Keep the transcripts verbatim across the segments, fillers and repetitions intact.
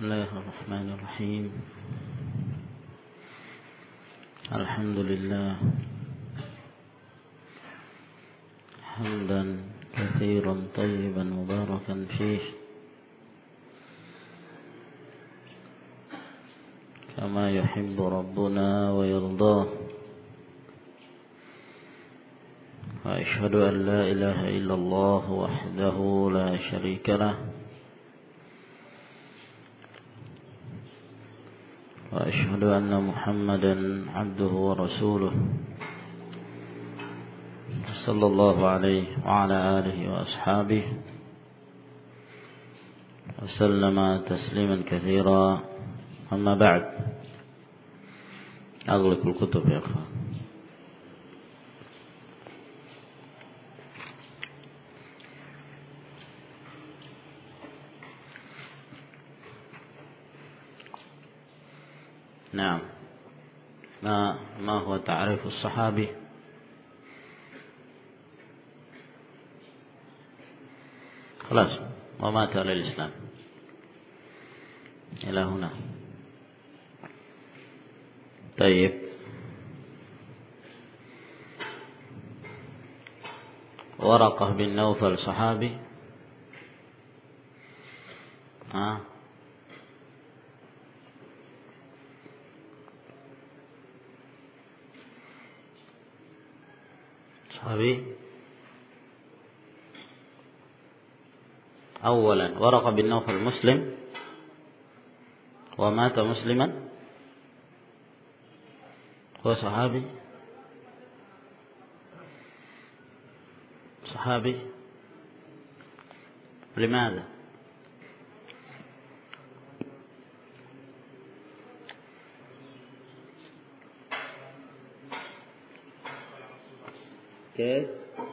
بسم الله الرحمن الرحيم. الحمد لله حمدا كثيرا طيبا مباركا فيه كما يحب ربنا ويرضاه، وأشهد أن لا إله إلا الله وحده لا شريك له، وأشهد أن محمدا عبده ورسوله صلى الله عليه وعلى آله وأصحابه وسلم تسليما كثيرا. أما بعد، أغلق الكتب يا أخوان. نعم، ما ما هو تعريف الصحابي؟ خلاص، ومات على الإسلام إلى هنا. طيب، ورقة بن نوفل صحابي؟ ها؟ صحابي؟ أولا، ورقة بن نوفل مسلم ومات مسلما، هو صحابي؟ صحابي؟ لماذا؟ كيف؟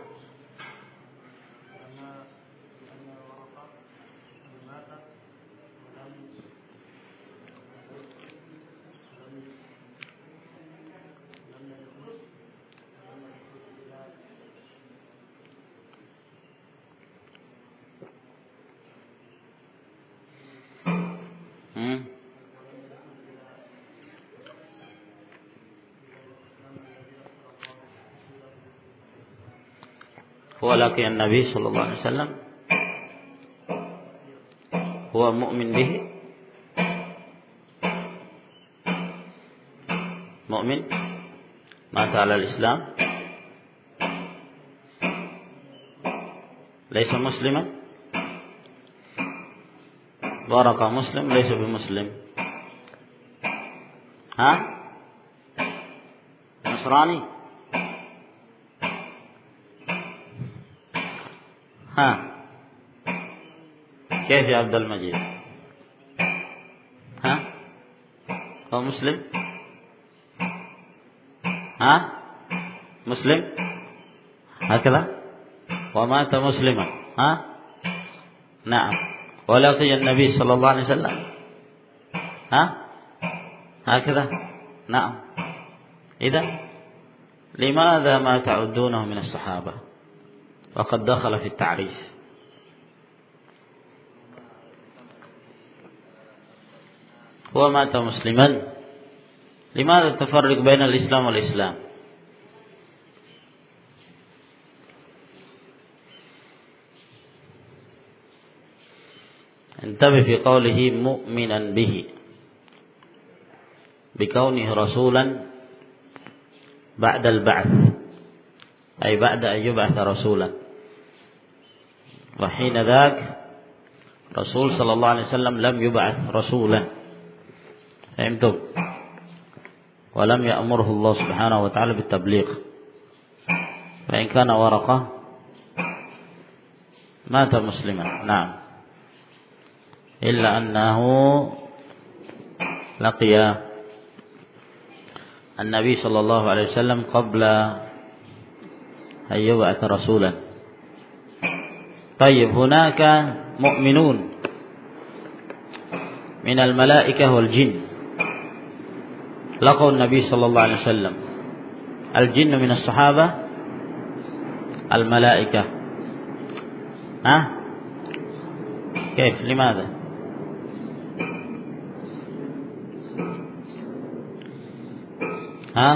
هو لقي النبي صلى الله عليه وسلم، هو مؤمن به، مؤمن، مات على الإسلام، ليس مسلما. ورقة مسلم ليس بمسلم. ها؟ نصراني؟ ها؟ كيف يا عبد المجيد؟ ها؟ هو مسلم؟ ها؟ مسلم؟ هكذا؟ ومات مسلما. ها؟ نعم. ولقي النبي صلى الله عليه وسلم. ها؟ هكذا؟ نعم. إذا لماذا ما تعدونه من الصحابة وقد دخل في التعريف؟ هو مات مسلما، لماذا تفرق بين الإسلام والإسلام؟ انتبه في قوله مؤمنا به، بكونه رسولا بعد البعث، أي بعد أن يبعث رسولا، وحين ذاك رسول صلى الله عليه وسلم لم يبعث رسولا. فهمتم؟ ولم يأمره الله سبحانه وتعالى بالتبليغ. فإن كان ورقة مات مسلما، نعم، إلا أنه لقي النبي صلى الله عليه وسلم قبل أن يبعث رسولا. طيب، هناك مؤمنون من الملائكة والجن لقوا النبي صلى الله عليه وسلم. الجن من الصحابة، الملائكة. ها؟ كيف؟ لماذا؟ Ha?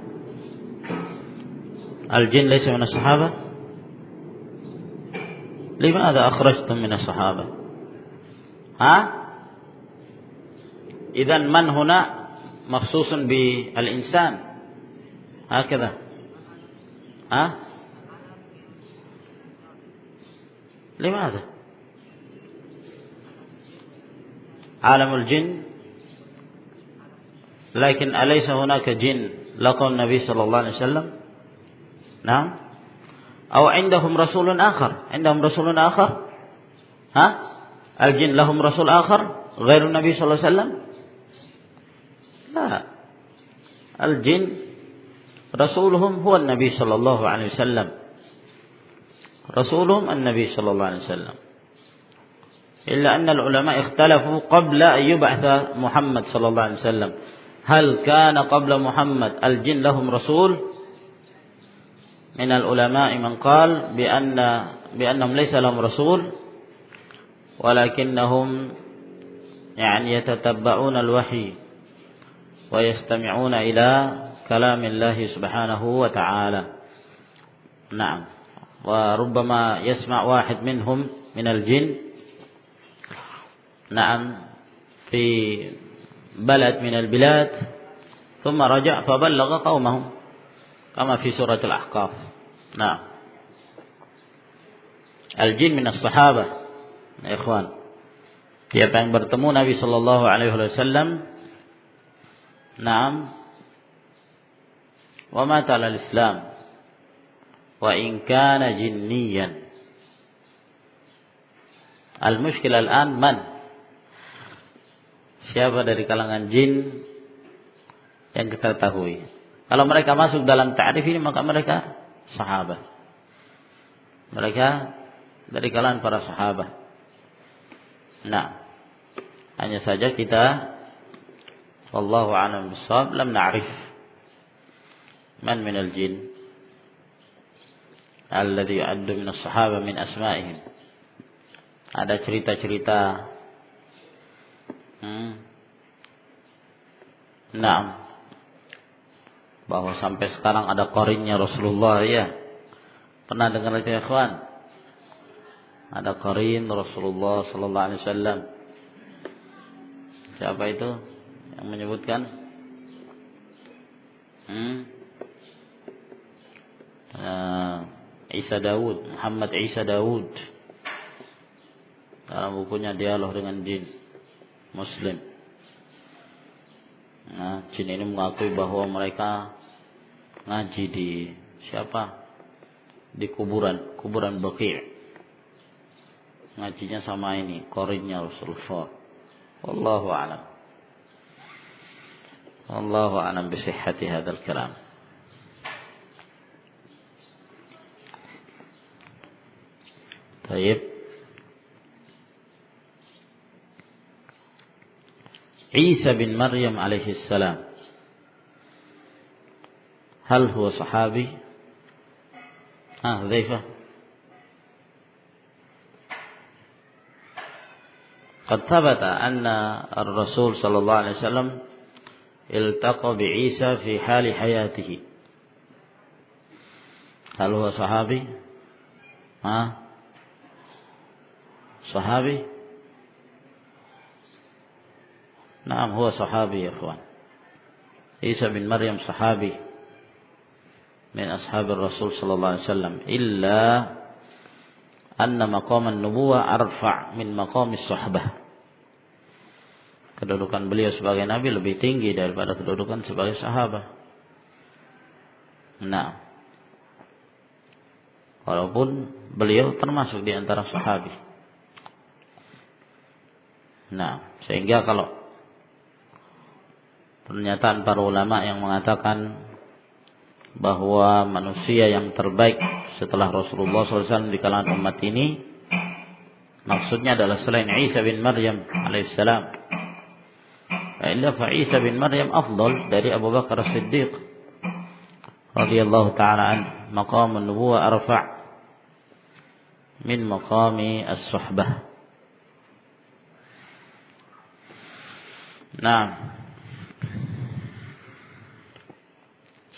Al-jin laysa min as-sahabah? Limadha akhrajtum min as-sahabah? Ha? Idzan man huna makhsusun bi al-insan. Hakadha. Ha? Limadha? Alamul jin. Lakin alaysa hunaka jin laqaw Nabi sallallahu alaihi wasallam? Naam. Aw indahum rasulun akhar? Indahum rasulun akhar? Ha? Al-jin lahum rasul akhar ghairu Nabi sallallahu alaihi wasallam? La. Al-jin rasuluhum huwa Nabi sallallahu alaihi wasallam. Rasuluhum an-Nabi sallallahu alaihi wasallam. Illa anna al-ulama ikhtalafu qabla an yub'atha Muhammad sallallahu alaihi wasallam. Hal kana qabla Muhammad al-jin lahum rasul? Min al-ulama man qala bi anna bi annahum laysa lahum rasul walakinnahum yani yatatabba'una al-wahy wa yastami'una ila kalam Allah subhanahu wa ta'ala. Naam. Wa rubbama yasma' wahid minhum min al-jin na'am fi balad min al-bilad thumma raja' fa ballagha qaumahum kama fi surah al-ahqaf. Nah, al-jin min as-sahabah. Ya ikhwan, siapa yang bertemu Nabi sallallahu alaihi wasallam, na'am, wa mata al-islam wa in kana jinniyan. Al-mushkil al-an man? Siapa dari kalangan jin yang kita ketahui? Kalau mereka masuk dalam ta'rif ini maka mereka sahabat. Mereka dari kalangan para sahabat. Nah, hanya saja kita wallahu a'lam bissawab lam na'rif man min al-jin alladhi yu'addu min as-sahaba min asma'ihim. Ada cerita-cerita hmm, Naam, bahwa sampai sekarang ada qarinnya Rasulullah, ya. Pernah dengar itu ya ikhwan? Ada qarin Rasulullah sallallahu alaihi wasallam. Siapa itu yang menyebutkan? Hmm? Uh, Isa Daud, Muhammad Isa Daud. Dalam bukunya Dialog dengan Jin Muslim. Nah, jin ini mengakui bahwa mereka ngaji di siapa? Di kuburan, kuburan Baqi'. Ngajinya sama ini, qarinnya Rasulullah. Wallahu a'lam. Wallahu a'lam bi sihhati hadzal kalam. Baik. Isa bin Maryam alaihi salam, hal huwa sahabi? Ah, Hudzaifah. قد ثبت أن الرسول صلى الله عليه وسلم التقى بعيسى في حال حياته. هل هو صحابي؟ ها؟ صحابي؟ نعم هو صحابي يا إخوان. عيسى بن مريم صحابي من أصحاب الرسول صلى الله عليه وسلم إلا أن مقام النبوة أرفع من مقام الصحبة. Kedudukan beliau sebagai nabi lebih tinggi daripada kedudukan sebagai sahabat. Nah, walaupun beliau termasuk di antara sahabat. Nah, sehingga kalau pernyataan para ulama yang mengatakan bahwa manusia yang terbaik setelah Rasulullah shallallahu alaihi wasallam di kalangan umat ini, maksudnya adalah selain Isa bin Maryam alaihissalam. Illa fa Isa bin Maryam afdal dari Abu Bakar As-Siddiq radhiyallahu ta'ala an. Maqam an-nubuwah arfa' min maqami as-suhbah. Nah,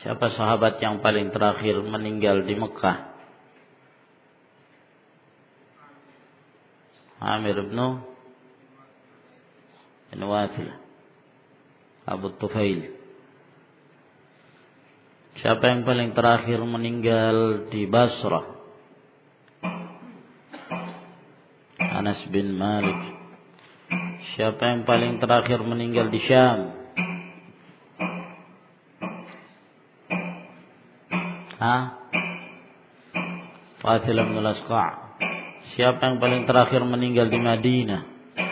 Siapa sahabat yang paling terakhir meninggal di Mekah? Amir bin Wathil, Abu Tufail. Siapa yang paling terakhir meninggal di Basrah? Anas bin Malik. Siapa yang paling terakhir meninggal di Syam? Ha? Wathil bin Al-Asqa'. Siapa yang paling terakhir meninggal di Madinah?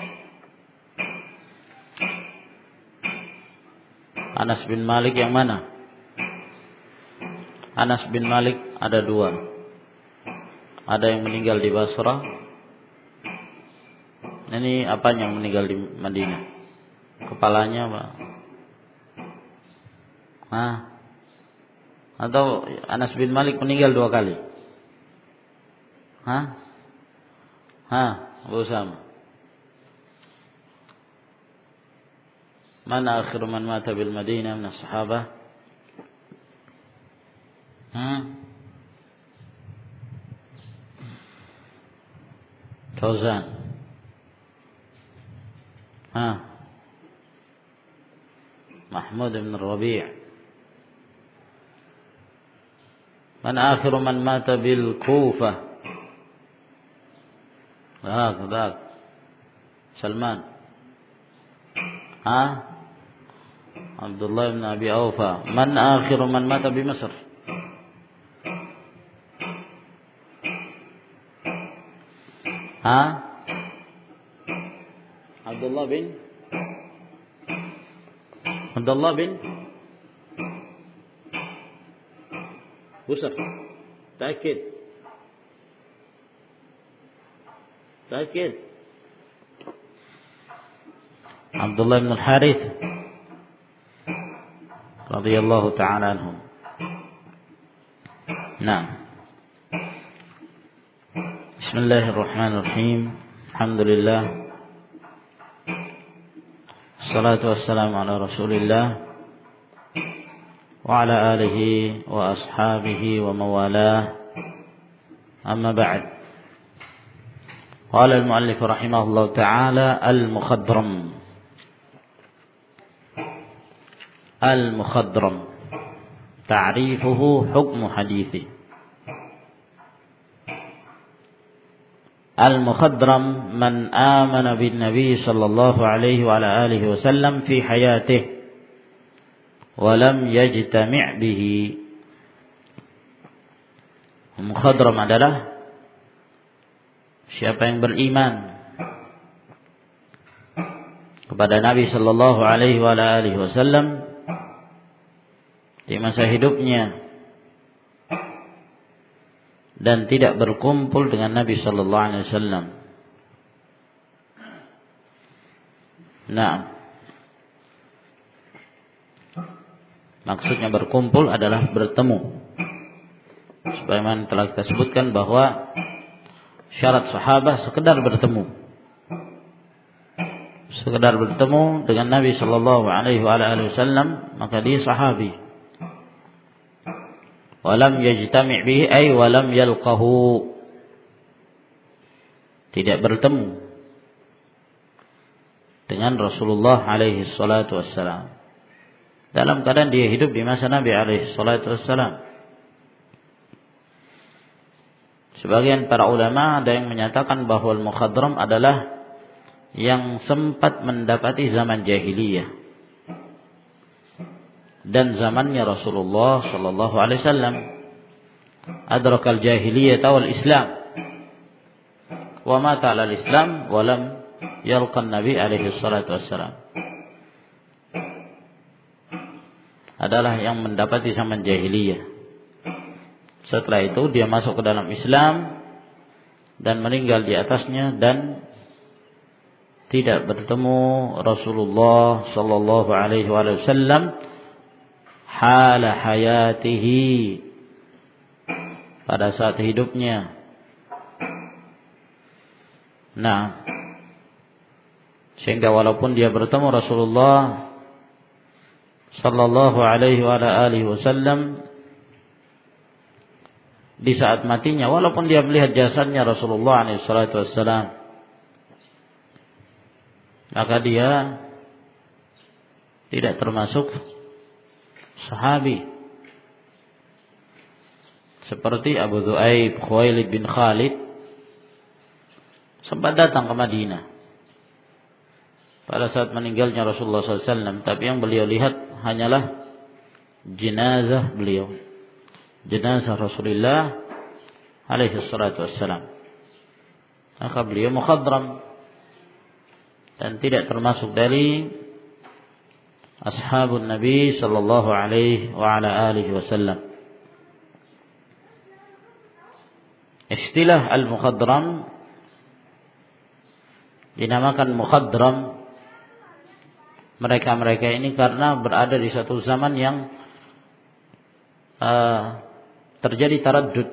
Anas bin Malik yang mana? Anas bin Malik ada dua. Ada yang meninggal di Basrah. Ini apanya yang meninggal di Madinah? Kepalanya apa? Hah? Atau Anas bin Malik meninggal dua kali? Hah? Hah? Abu Usama. Mana akhir man mata bil Madinah min as-sahabah? Hmm? Fauzan. Ha? Mahmud bin Rabi'. Man akhir man mata bil Kufah? Ah, ذاك Salman. Ha? Abdullah bin Abi Aufa. Man akhir man mata bi Mesir? Ha? Abdullah bin Abdullah bin Busr. Takkid. Takkid. Abdullah bin Al-Harith radhiyallahu ta'ala anhum. Nah. Bismillahirrahmanirrahim. Alhamdulillah. Assalatu wassalamu ala Rasulillah wa ala alihi wa ashabihi wa mawalah. Amma ba'd. Qala al-muallif rahimahullah ta'ala al-mukhadram. Al-mukhadram. Ta'rifuhu hukmu hadithi. Al-mukhadram man amana bin Nabi sallallahu alaihi wa ala alihi wasallam fi hayatihi wa lam yajtami' bihi. Mukhadram adalah siapa yang beriman kepada Nabi sallallahu alaihi wa ala alihi wasallam di masa hidupnya dan tidak berkumpul dengan Nabi sallallahu alaihi wasallam. Nah, maksudnya berkumpul adalah bertemu. Sebagaimana telah kita sebutkan bahwa syarat sahabat sekedar bertemu. Sekedar bertemu dengan Nabi sallallahu alaihi wasallam, maka dia sahabi. Walam yajtami' bihi ay walam yalqahu. Tidak bertemu dengan Rasulullah alaihi salatu wassalam. Dalam keadaan dia hidup di masa Nabi alaihi salatu wassalam. Sebagian para ulama ada yang menyatakan bahwa al-mukhadram adalah yang sempat mendapati zaman jahiliyah dan zamannya Rasulullah sallallahu alaihi wasallam. Adrakal jahiliyah wal Islam wa mata 'ala al-Islam wa lam yalqa an-nabi alaihi salatu wassalam. Adalah yang mendapati zaman jahiliyah. Setelah itu dia masuk ke dalam Islam dan meninggal di atasnya dan tidak bertemu Rasulullah sallallahu alaihi wasallam hala hayatihi, pada saat hidupnya. Nah, sehingga walaupun dia bertemu Rasulullah sallallahu alaihi wa alihi wasallam di saat matinya, walaupun dia melihat jasadnya Rasulullah alaihi salatu wassalam, maka dia tidak termasuk sahabi. Seperti Abu Dhu'aib Khuwailid bin Khalid sempat datang ke Madinah pada saat meninggalnya Rasulullah sallallahu alaihi wasallam, tapi yang beliau lihat hanyalah jenazah beliau, jenazah Rasulullah alaihi salatu wassalam. Maka beliau mukhadram dan tidak termasuk dari ashabun Nabi sallallahu alaihi wa ala alihi wasallam. Istilah al-mukhadram dinamakan mukhadram mereka-mereka ini karena berada di satu zaman yang uh, terjadi taraddud,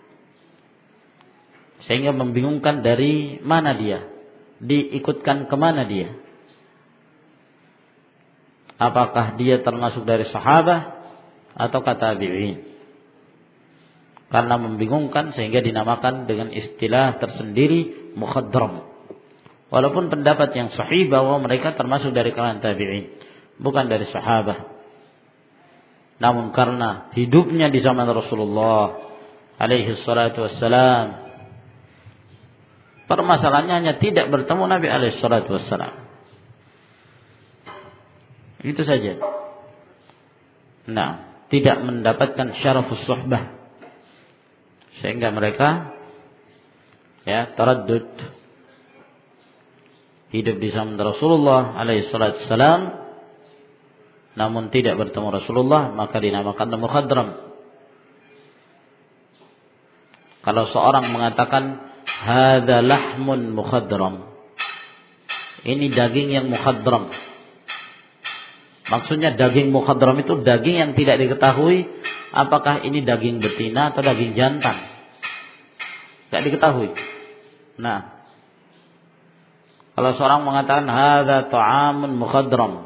sehingga membingungkan dari mana dia, diikutkan kemana dia. Apakah dia termasuk dari sahabat atau tabi'in? Karena membingungkan sehingga dinamakan dengan istilah tersendiri mukhadram. Walaupun pendapat yang sahih bahwa mereka termasuk dari kalangan tabi'in, bukan dari sahabat. Namun karena hidupnya di zaman Rasulullah alaihi salatu wassalam, permasalahannya hanya tidak bertemu Nabi alaihi salatu wassalam. Itu saja. Nah, tidak mendapatkan syarafus suhbah, sehingga mereka ya taraddud, hidup di zaman Rasulullah alaihi salatu wassalam namun tidak bertemu Rasulullah, maka dinamakan mukhadram. Kalau seorang mengatakan hadza lahmun mukhadram, ini daging yang mukhadram, maksudnya daging mukhadram itu daging yang tidak diketahui apakah ini daging betina atau daging jantan, tidak diketahui. Nah, kalau seorang mengatakan hadza ta'amun mukhadram,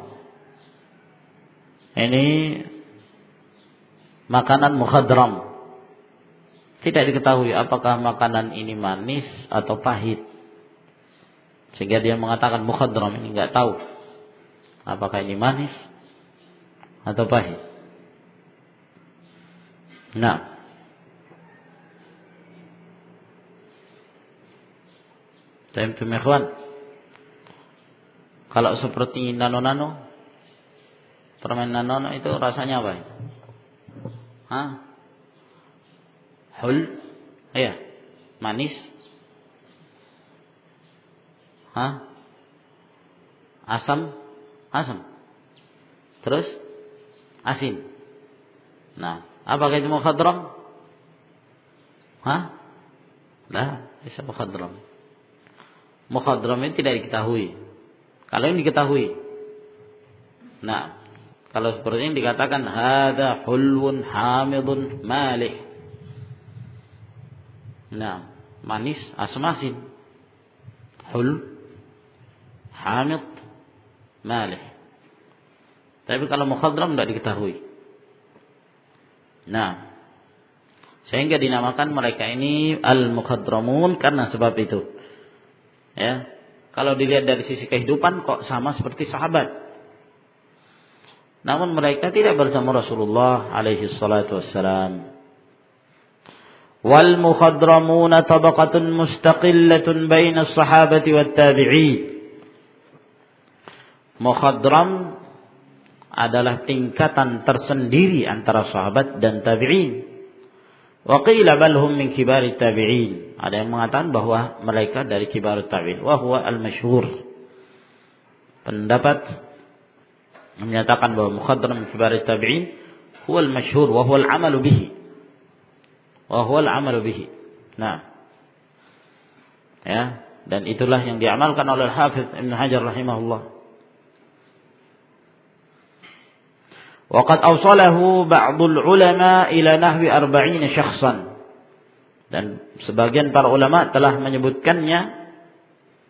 ini makanan mukhadram, tidak diketahui apakah makanan ini manis atau pahit, sehingga dia mengatakan mukhadram, ini enggak tahu apakah ini manis atau pahit. Nah, Tayyib ikhwan, kalau seperti nano-nano, permen nano itu rasanya apa? Hah? Hul? Iya. Manis? Hah? Asam? Asam. Terus? Asin. Nah, apakah itu mukhadram? Hah? Lah, bisa mukhadram. Mukhadram ini tidak diketahui. Kalau ini diketahui, nah, kalau seperti ini dikatakan hadza hulwun hamidun malih. Nah, manis, asam asin. Hul, hamid, malih. Tapi kalau mukhadram tidak diketahui. Nah, sehingga dinamakan mereka ini al-mukhadramun karena sebab itu. Ya, kalau dilihat dari sisi kehidupan kok sama seperti sahabat. Namun mereka tidak bersama Rasulullah alaihi salatu wassalam. Wal mukhadramuna tabaqatun mustaqillatun baina as-sahabati wat tabi'in. Mukhadram adalah tingkatan tersendiri antara sahabat dan tabi'in. Wa qila bal hum min kibarit tabi'in. Ada yang mengatakan bahwa mereka dari kibarit tabi'in. Wa huwa al-masyhur. Pendapat menyatakan bahwa mukhadram min kibarit tabi'in huwa al-masyhur wa huwa al-'amalu bihi. Wa huwa al-'amalu bihi. Nah. Ya, dan itulah yang diamalkan oleh Al-Hafidz Ibnu Hajar rahimahullah. Wa qad awsalahu ba'dul ulama ila nahwi arba'ina syakhsan. Dan sebagian para ulama telah menyebutkannya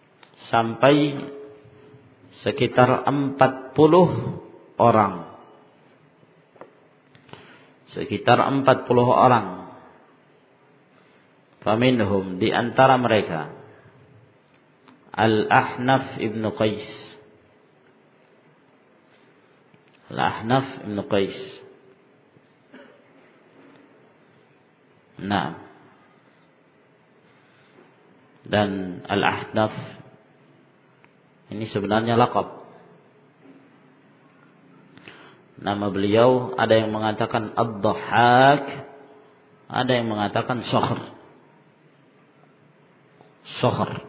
sampai sekitar empat puluh orang. sekitar empat puluh orang. Faminhum, di antara mereka Al-Ahnaf ibn Qais. Al-Ahnaf ibn Qais. Nah. Dan Al-Ahnaf ini sebenarnya laqab. Nama beliau ada yang mengatakan Ad-Dhahhak, ada yang mengatakan Sakhr. Sakhr.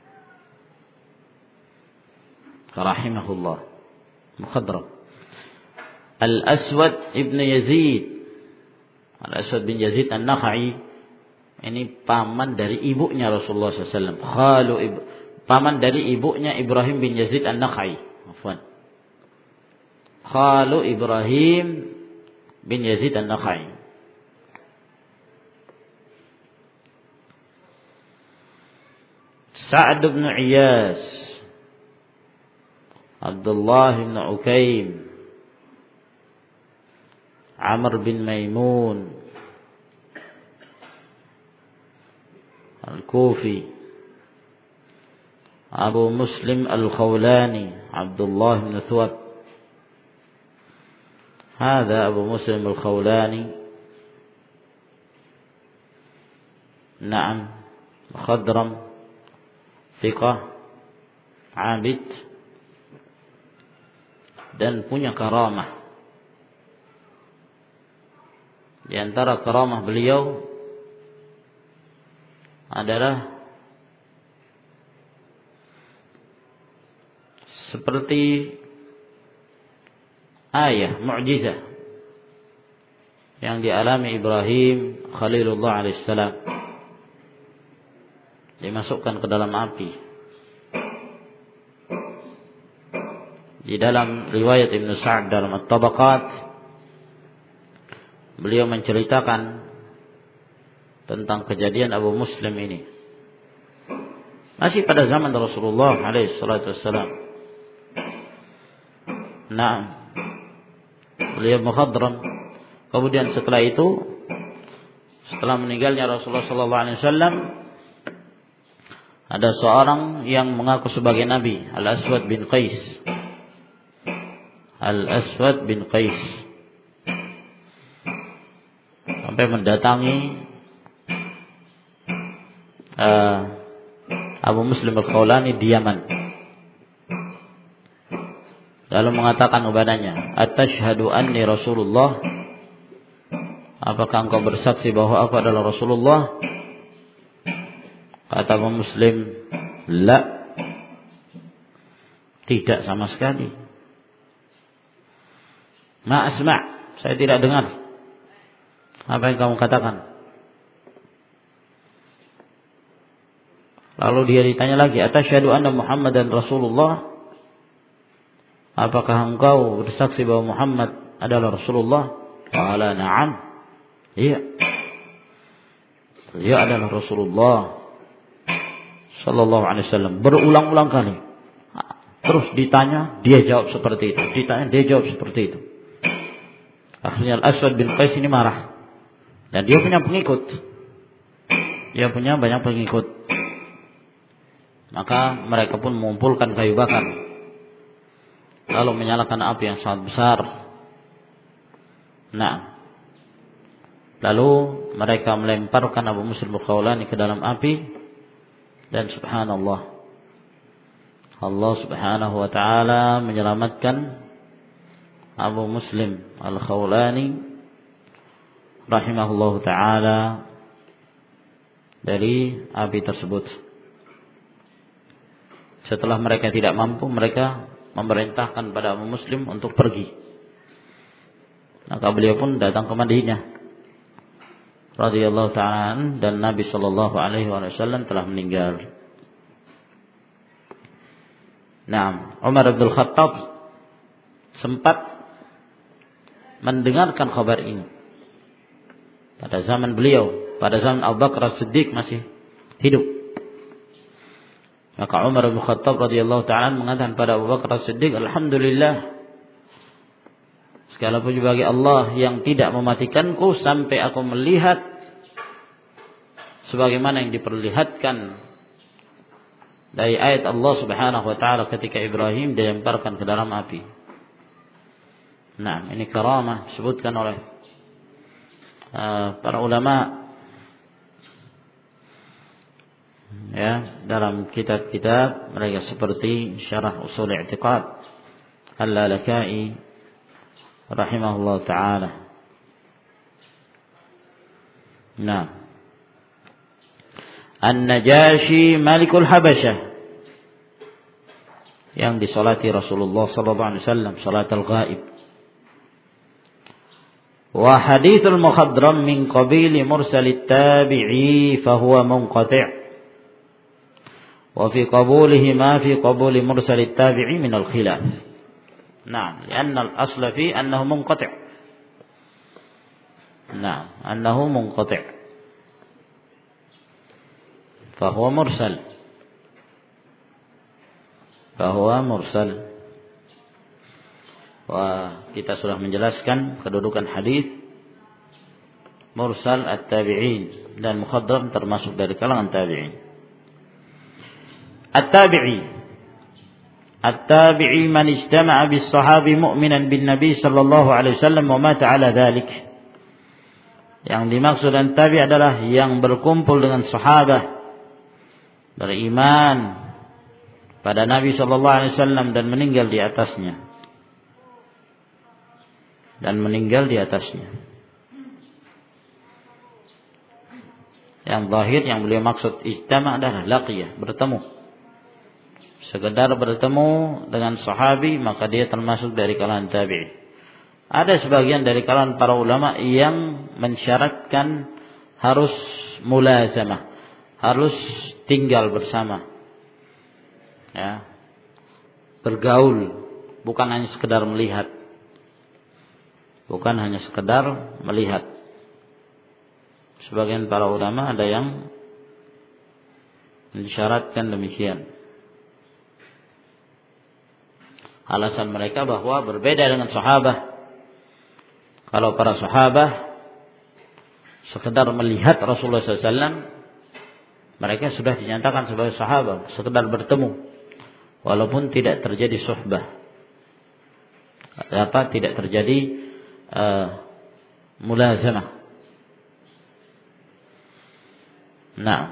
Rahimahullah. Mukhadram. Al-Aswad ibn Yazid. Al-Aswad bin Yazid An-Nakha'i. Ini paman dari ibunya Rasulullah sallallahu alaihi wasallam. Khalu ibu, paman dari ibunya Ibrahim bin Yazid An-Nakha'i. Afwan. Khalu Ibrahim bin Yazid An-Nakha'i. Sa'd bin Iyas, Abdullah bin Ukaim, Amr bin Maimun Al-Kufi, Abu Muslim Al-Khawlani, Abdullah bin Thawb. هذا أبو مسلم الخولاني. نعم. مخضرم ثقة عابد dan punya karamah. Di antara karamah beliau adalah seperti ayah mukjizah yang dialami Ibrahim Khalilullah alaihissalam, dimasukkan ke dalam api. Di dalam riwayat Ibn Sa'd dalam At-Tabaqat, beliau menceritakan tentang kejadian Abu Muslim ini. Masih pada zaman Rasulullah alaihi salatu wassalam. Nah, beliau mukhadram. Kemudian setelah itu, setelah meninggalnya Rasulullah sallallahu alaihi wasallam, ada seorang yang mengaku sebagai nabi, Al-Aswad bin Qais. Al-Aswad bin Qais sampai mendatangi uh, Abu Muslim Al-Khawlani di Yaman. Lalu mengatakan kepadanya, "Atashhadu anni Rasulullah?" Apakah engkau bersaksi bahwa aku adalah Rasulullah? Kata Abu Muslim, "La." Tidak sama sekali. "Ma asma'." Saya tidak dengar apa yang kamu katakan. Lalu dia ditanya lagi, "Atashhadu anna Muhammadan Rasulullah?" Apakah engkau bersaksi bahwa Muhammad adalah Rasulullah? Qala na'am. Iya. Dia adalah Rasulullah sallallahu alaihi wasallam. Berulang-ulang kali. Terus ditanya, dia jawab seperti itu. Ditanya, dia jawab seperti itu. Akhirnya Al-Aswad bin Qais ini marah. Dan dia punya pengikut. Dia punya banyak pengikut. Maka mereka pun mengumpulkan kayu bakar, lalu menyalakan api yang sangat besar. Nah, lalu mereka melemparkan Abu Muslim Al-Khawlani ke dalam api. Dan subhanallah, Allah subhanahu wa ta'ala menyelamatkan Abu Muslim Al-Khawlani rahimahullahu ta'ala dari api tersebut. Setelah mereka tidak mampu, mereka memerintahkan pada Abu Muslim untuk pergi. Maka beliau pun datang ke Madinah radhiyallahu ta'ala, dan Nabi sallallahu alaihi wasallam telah meninggal. Nah, Umar bin Khattab sempat mendengarkan kabar ini pada zaman beliau, pada zaman Abu Bakar As-Siddiq masih hidup. Maka Umar bin Khattab radhiyallahu ta'ala mengatakan pada Abu Bakar As-Siddiq, "Alhamdulillah, Segala puji bagi Allah yang tidak mematikanku sampai aku melihat sebagaimana yang diperlihatkan dari ayat Allah Subhanahu wa taala ketika Ibrahim dilemparkan ke dalam api. Nah, ini karamah disebutkan oleh uh, para ulama ya dalam kitab-kitab mereka seperti Syarah Ushul I'tiqad Al-Lalaka'i rahimahullah taala. Nah, An-Najashi Malikul Habasyah yang disolati Rasulullah sallallahu alaihi wasallam salat al-ghaib. Wa hadithul mukhadram min qabili mursalit tabi'i fahuwa munqati'. Wa fi qabulihi ma fi qabuli mursalit tabi'i min al-khilaf. Na'am, lianna al-asla fi annahu munqati'. Na'am, annahu munqati'. Fahuwa mursal. Fahuwa mursal. Wah, kita sudah menjelaskan kedudukan hadis mursal at-tabi'in dan mukhadram termasuk dari kalangan tabi'in. At-tabi'i At-tabi'i man ijtama'a bis-sahabi mu'minan bin Nabi sallallahu alaihi wasallam wa mata 'ala dhalik. Yang dimaksud dengan tabi' adalah yang berkumpul dengan sahabat beriman pada Nabi sallallahu alaihi wasallam dan meninggal di atasnya. Dan meninggal di atasnya. Yang zahir yang beliau maksud ijtama' adalah laqiyah, bertemu. Sekedar bertemu dengan sahabi maka dia termasuk dari kalangan tabi'in. Ada sebagian dari kalangan para ulama yang mensyaratkan harus mulazamah, harus tinggal bersama, ya, bergaul, bukan hanya sekedar melihat, bukan hanya sekedar melihat. Sebagian para ulama ada yang mensyaratkan demikian. Alasan mereka bahwa berbeda dengan sahabat. Kalau para sahabat sekedar melihat Rasulullah sallallahu alaihi wasallam, mereka sudah dinyatakan sebagai sahabat, sekedar bertemu, walaupun tidak terjadi suhbah, apa tidak terjadi uh, mulazamah. Nah,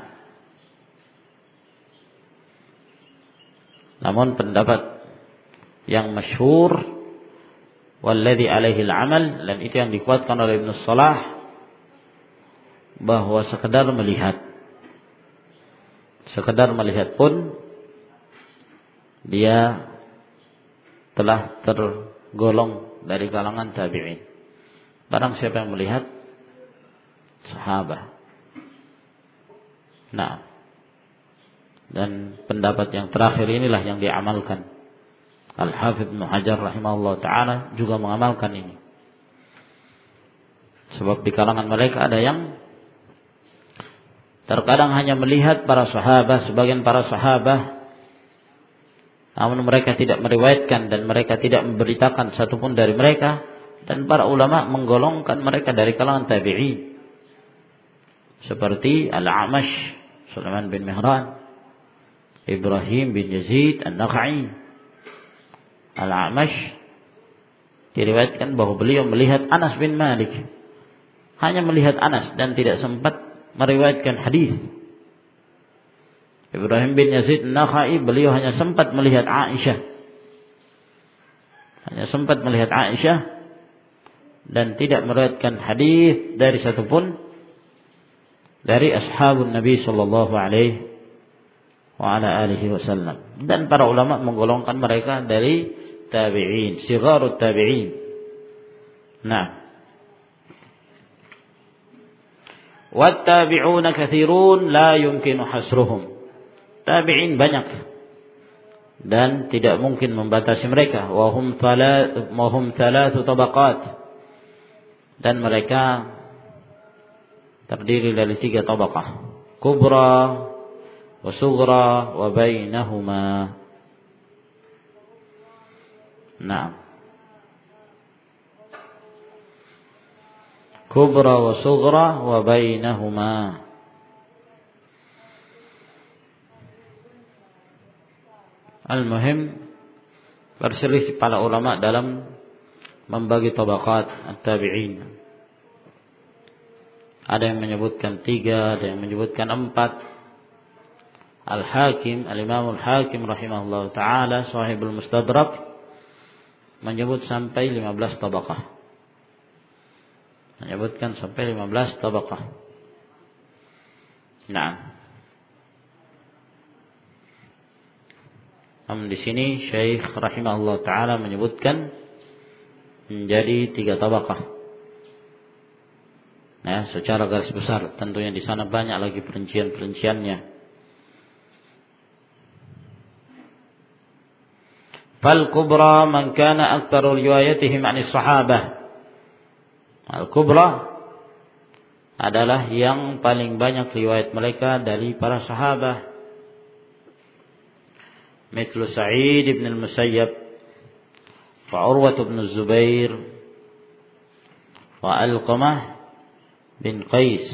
namun pendapat yang masyhur walladzi alaihi al-amal, dan itu yang dikuatkan oleh Ibnu Shalah, bahwa sekedar melihat Sekedar melihat pun dia telah tergolong dari kalangan tabi'in. Barang siapa yang melihat sahabat. Nah, dan pendapat yang terakhir inilah yang diamalkan. Al-Hafidz Ibnu Hajar rahimahullah ta'ala juga mengamalkan ini. Sebab di kalangan mereka ada yang terkadang hanya melihat para sahabat, sebagian para sahabat, namun mereka tidak meriwayatkan dan mereka tidak memberitakan satupun dari mereka, dan para ulama menggolongkan mereka dari kalangan tabi'in. Seperti Al-A'mash, Sulaiman bin Mihran, Ibrahim bin Yazid An-Nakha'i. Al-A'mash diriwayatkan bahwa beliau melihat Anas bin Malik, hanya melihat Anas dan tidak sempat meriwayatkan hadis. Ibrahim bin Yazid An-Nakha'i beliau hanya sempat melihat Aisyah. Hanya sempat melihat Aisyah dan tidak meriwayatkan hadis dari satupun dari ashabun Nabi sallallahu alaihi wa ala alihi wasallam. Dan para ulama menggolongkan mereka dari tabi'in, sigharut tabi'in. Nah, wattabi'una katsirun la yumkinu hasruhum. Tabi'in banyak dan tidak mungkin membatasi mereka. Wa hum thalath wa hum thalathu tabaqat. Dan mereka terdiri dari tiga tabaqah. Kubra wa sughra wa bainahuma. Nah, kubra wa sughra wa bainahuma. Al-muhim, berselisih para ulama dalam membagi tabaqat at-tabi'in. Ada yang menyebutkan tiga, ada yang menyebutkan empat. Al-Hakim, Al-Imam Al-Hakim rahimahullah ta'ala, sahibul Mustadrak, menyebut sampai lima belas tabaqah. Menyebutkan sampai lima belas tabaqah. Nah, namun di sini Syekh rahimahullah ta'ala menyebutkan menjadi tiga tabaqah. Nah, secara garis besar, tentunya di sana banyak lagi perincian-perinciannya. Fal-kubra man kana aktsaru riwayatihim 'anis sahabah. Al-kubra adalah yang paling banyak riwayat mereka dari para sahabat. Mithlu Sa'id ibn al-Musayyab wa Urwah ibn Zubair wa Alqamah bin Qais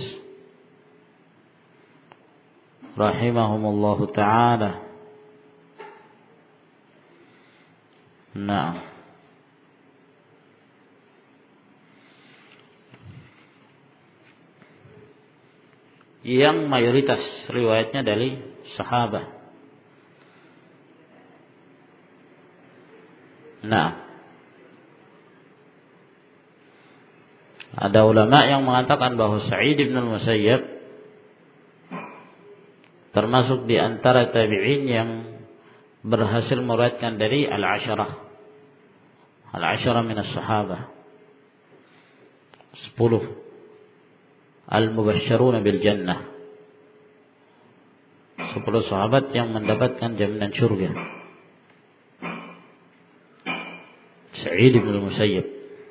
rahimahumullahu ta'ala. Nah, yang mayoritas riwayatnya dari sahabat. Nah, ada ulama yang mengatakan bahwa Sa'id bin al-Musayyab termasuk di antara tabi'in yang berhasil meriwayatkan dari al-asharah. Al-asharah min as-sahabah. Sepuluh al-mubashsharuna bil jannah. Sepuluh sahabat yang mendapatkan jaminan surga. Sa'id bin al-Musayyab.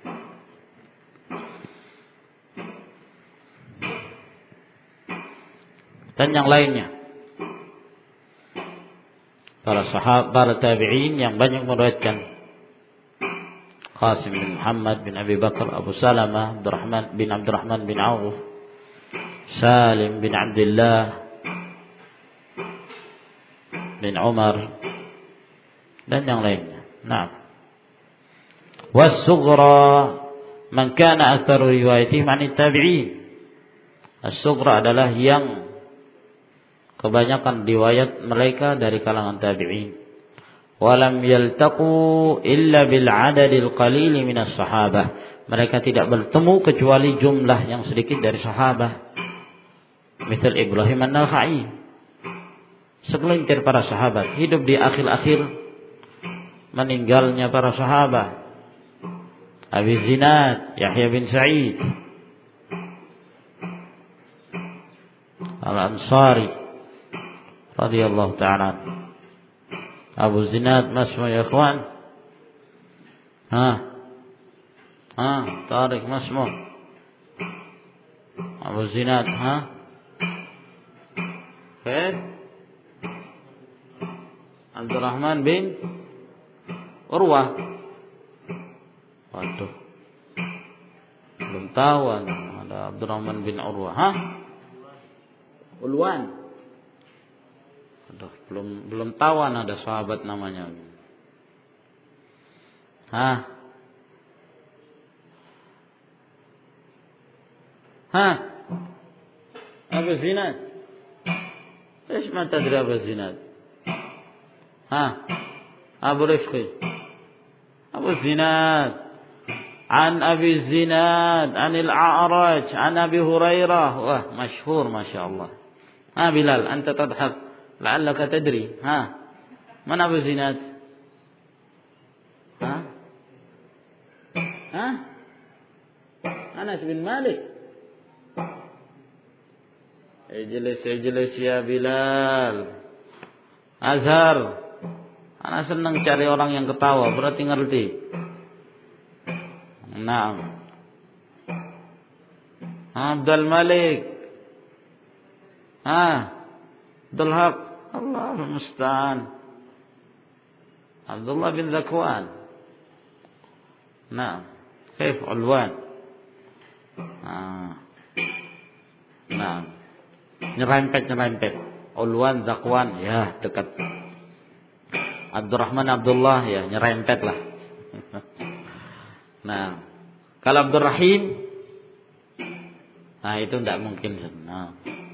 Dan yang lainnya, para sahabat, para tabi'in yang banyak meriwayatkan. Qasim bin Muhammad bin Abi Bakar, Abu Salamah Abdurrahman bin Abdurrahman bin Auf, Salim bin Abdullah bin Umar, dan yang lainnya. Nah, was-sughra man kana aktsaru riwayatihim 'anit tabi'in. As-sughra adalah yang kebanyakan riwayat mereka dari kalangan tabi'in. Walam yaltaqu illa bil 'adadil qalil minas sahabah. Mereka tidak bertemu kecuali jumlah yang sedikit dari sahabat. Misal Ibrahim an-Nakha'i. Segelintir para sahabat hidup di akhir-akhir meninggalnya para sahabat. Abi Zinad, Yahya bin Sa'id Al-Ansari radhiyallahu ta'ala. Abu Zinad masmu ya ikhwan? Ha? Ha, Tariq masmu? Abu Zinad, ha? Khair? Abdurrahman bin Urwah. Waduh, belum tahu ada Abdurrahman bin Urwah, ha? Ulwan. Aduh, belum belum tahu ada sahabat namanya. Ha? Ha? Abu Zinad. Eesh ma tadri Abu Zinad? Ha? Abu Rifqi. Abu Zinad. عن أبي الزناد عن الأعرج عن أبي هريرة. واه مشهور ما شاء الله. ها بلال أنت تضحك لعلك تدري. ها من أبو الزناد؟ ها ها أنس بن مالك. اجلس اجلس ya Bilal. Azhar. Ana senang cari orang yang ketawa, berarti ngerti. Naam. Abdul Malik. Ah, Abdul Haq. Allahul musta'an. Abdullah bin Zakwan. Naam. Kaif Ulwan? Nah, nah. nyerempet-nyerempet. Ulwan, Zakwan, ya dekat. Abdurrahman, Abdullah, ya nyerempet lah. Nah, kalau Abdurrahim, nah itu tidak mungkin. Nah,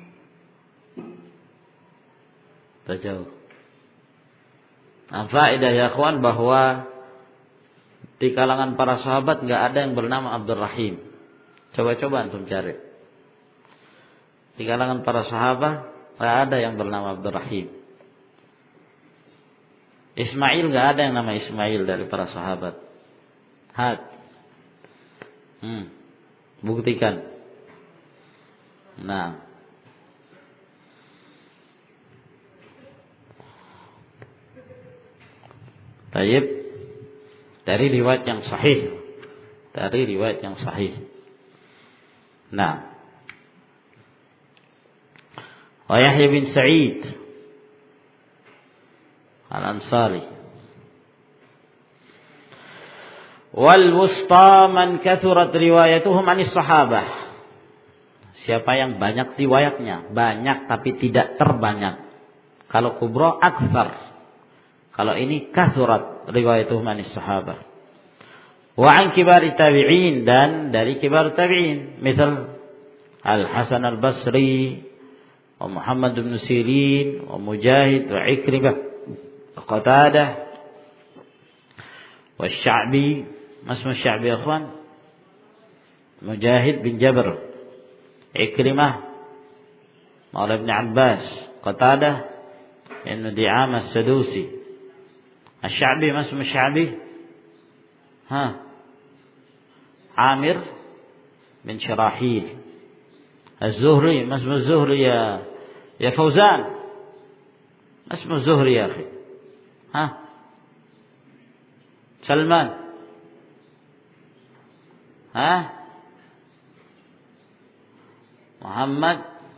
terjauh. Nah, faedah ya kawan bahwa di kalangan para sahabat nggak ada yang bernama Abdurrahim. Coba-coba antum cari. Di kalangan para sahabat nggak ada yang bernama Abdurrahim. Ismail nggak ada yang nama Ismail dari para sahabat. Had, hmm, buktikan. Nah, tayyib dari riwayat yang sahih, dari riwayat yang sahih. Nah, wa Yahya bin Sa'id Al-Ansari wal wusta man kathurat riwayatuhum anis sahabah. Siapa yang banyak riwayatnya, banyak tapi tidak terbanyak. Kalau kubra aktsar. Kalau ini kathurat riwayatuhum anis sahabah. Wa an kibar tabi'in, dan dari kibar tabi'in, misal Al-Hasan Al-Basri wa Muhammad bin Sirin wa Mujahid wa Ikrimah wa Qatadah wa Sya'bi. Masma Sya'bi ya ikhwan? Mujahid bin Jabr, Ikrimah Maula Ibn Abbas, Qatadah Ibn Di'am As-Sadusi. Asy-Sya'bi, masma Sya'bi? Ha? Amir bin Syarahil. Az-Zuhri, masma Az-Zuhri ya ya Fauzan. Masma Az-Zuhri ya akhi. Ha? Salman. Ha? Muhammad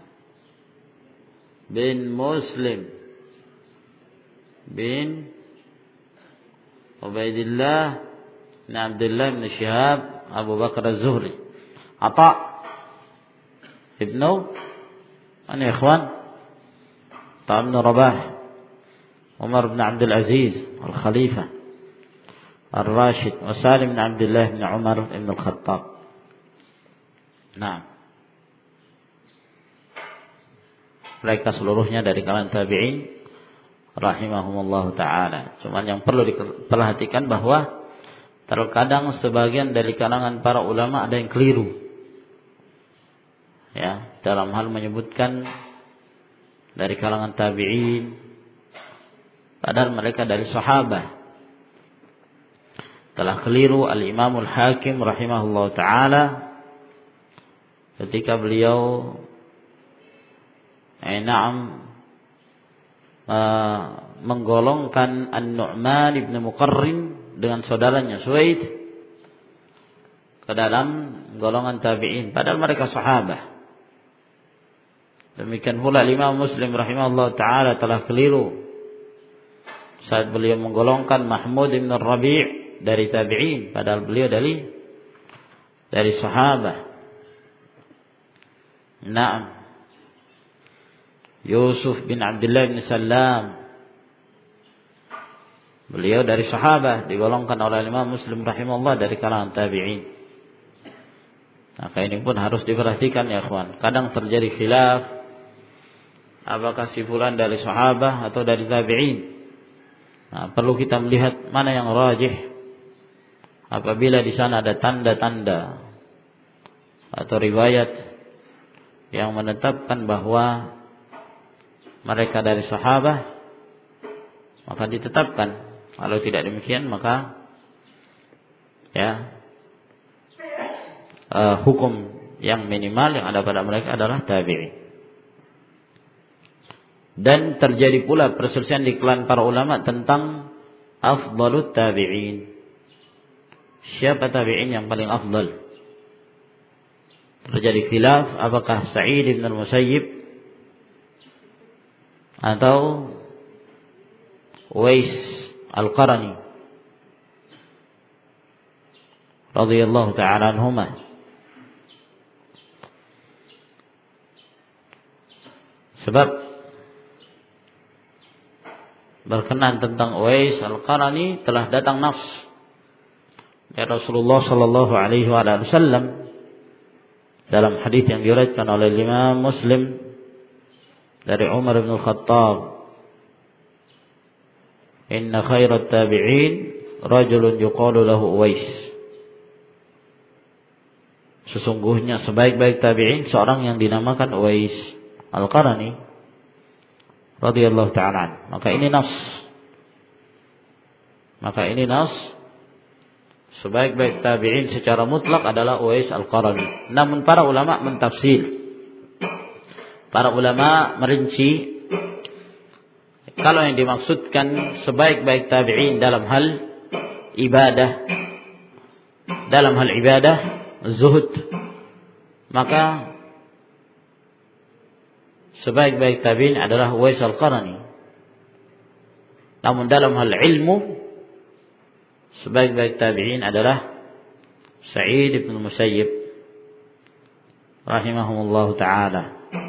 bin Muslim bin Ubaidillah bin Abdullah bin Syihab Abu Bakar Az-Zuhri. Ata ibnu mana ikhwan? Ata bin Rabah, Umar bin Abdul Aziz Al-Khalifah Ar-Rashid, wa Salim bin Abdullah bin Umar bin Al-Khattab. Nah, mereka seluruhnya dari kalangan tabi'in rahimahumullah ta'ala. Cuman yang perlu diperhatikan bahwa terkadang sebagian dari kalangan para ulama ada yang keliru, ya, dalam hal menyebutkan dari kalangan tabi'in padahal mereka dari sahabat. Telah keliru Al-Imamul Hakim rahimahullah ta'ala ketika beliau eh, na'am Uh, menggolongkan An-Nu'man ibn Muqarrin dengan saudaranya Suwaid ke dalam golongan tabi'in padahal mereka sahabat. Demikian pula Imam Muslim rahimahullah ta'ala telah keliru saat beliau menggolongkan Mahmud ibn Rabi' dari tabi'in padahal beliau dari dari sahabat. Naam, Yusuf bin Abdullah bin Salam, beliau dari sahabat, digolongkan oleh Imam Muslim rahimahullah dari kalangan tabi'in. Maka ini pun harus diperhatikan ya ikhwan. Kadang terjadi khilaf apakah si fulan dari sahabat atau dari tabi'in. Nah, perlu kita melihat mana yang rajih. Apabila di sana ada tanda-tanda atau riwayat yang menetapkan bahwa mereka dari sahabat, maka ditetapkan. Kalau tidak demikian, maka ya uh, hukum yang minimal yang ada pada mereka adalah tabi'in. Dan terjadi pula perselisihan di kalangan para ulama tentang afdalut tabi'in. Siapa tabi'in yang paling afdal? Terjadi khilaf apakah Sa'id bin Al-Musayyib atau Uwais Al-Qarani radhiyallahu ta'ala anhuma. Sebab berkenan tentang Uwais Al-Qarani telah datang nas dari Rasulullah sallallahu alaihi wasallam dalam hadis yang diriwayatkan oleh Imam Muslim dari Umar bin Khattab, inna khairat tabi'in rajulun yuqalu lahu Uwais. Sesungguhnya sebaik-baik tabi'in seorang yang dinamakan Uwais Al-Qarani radhiyallahu ta'ala. Maka ini nas. Maka ini nas. Sebaik-baik tabi'in secara mutlak adalah Uwais Al-Qarani. Namun para ulama mentafsir. Para ulama merinci, kalau yang dimaksudkan sebaik-baik tabi'in dalam hal ibadah, dalam hal ibadah, zuhud, maka sebaik-baik tabi'in adalah Uwais Al-Qarani. Namun dalam hal ilmu, sebaik-baik tabi'in adalah Sa'id bin Musayyib rahimahumullah ta'ala.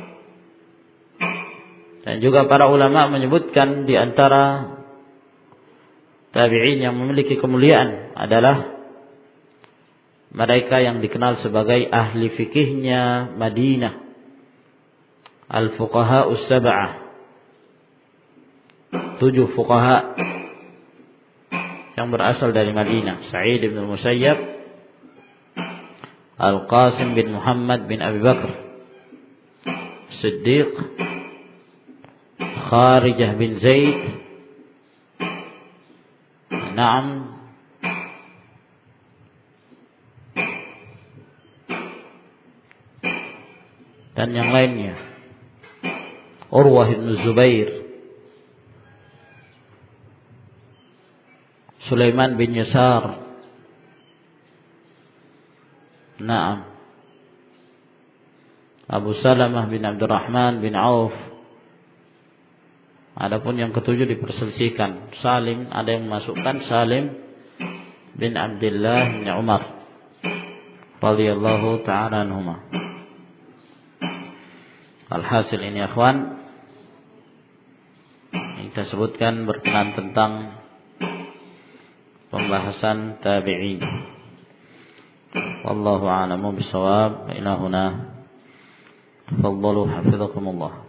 Dan juga para ulama menyebutkan di antara tabi'in yang memiliki kemuliaan adalah mereka yang dikenal sebagai ahli fikihnya Madinah, al-fuqaha us-sab'ah, tujuh fuqaha yang berasal dari Madinah. Sa'id bin Musayyab, Al-Qasim bin Muhammad bin Abi Bakr Siddiq, Kharijah bin Zaid, Naam, dan yang lainnya, Urwah bin Zubair, Sulaiman bin Yasar, Naam, Abu Salamah bin Abdurrahman bin Auf. Adapun yang ketujuh diperselisihkan. Salim, ada yang memasukkan Salim bin Abdullah bin Umar radhiyallahu ta'ala anhuma. Alhasil ini akhwan, kita sebutkan berkenaan tentang pembahasan tabi'in. Wallahu a'lamu bissawab. Ila huna. Tafadhalu hafizakumullah.